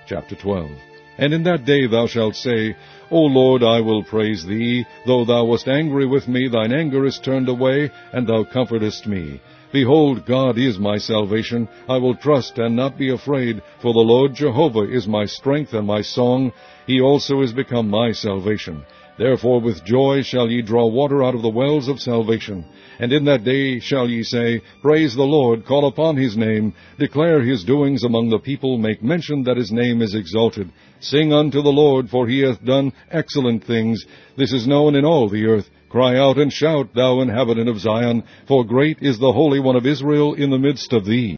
Chapter 12. And in that day thou shalt say, O Lord, I will praise thee. Though thou wast angry with me, thine anger is turned away, and thou comfortest me. Behold, God is my salvation. I will trust and not be afraid, for the Lord Jehovah is my strength and my song. He also is become my salvation. Therefore with joy shall ye draw water out of the wells of salvation. And in that day shall ye say, Praise the Lord, call upon his name, declare his doings among the people, make mention that his name is exalted. Sing unto the Lord, for he hath done excellent things. This is known in all the earth. Cry out and shout, thou inhabitant of Zion, for great is the Holy One of Israel in the midst of thee.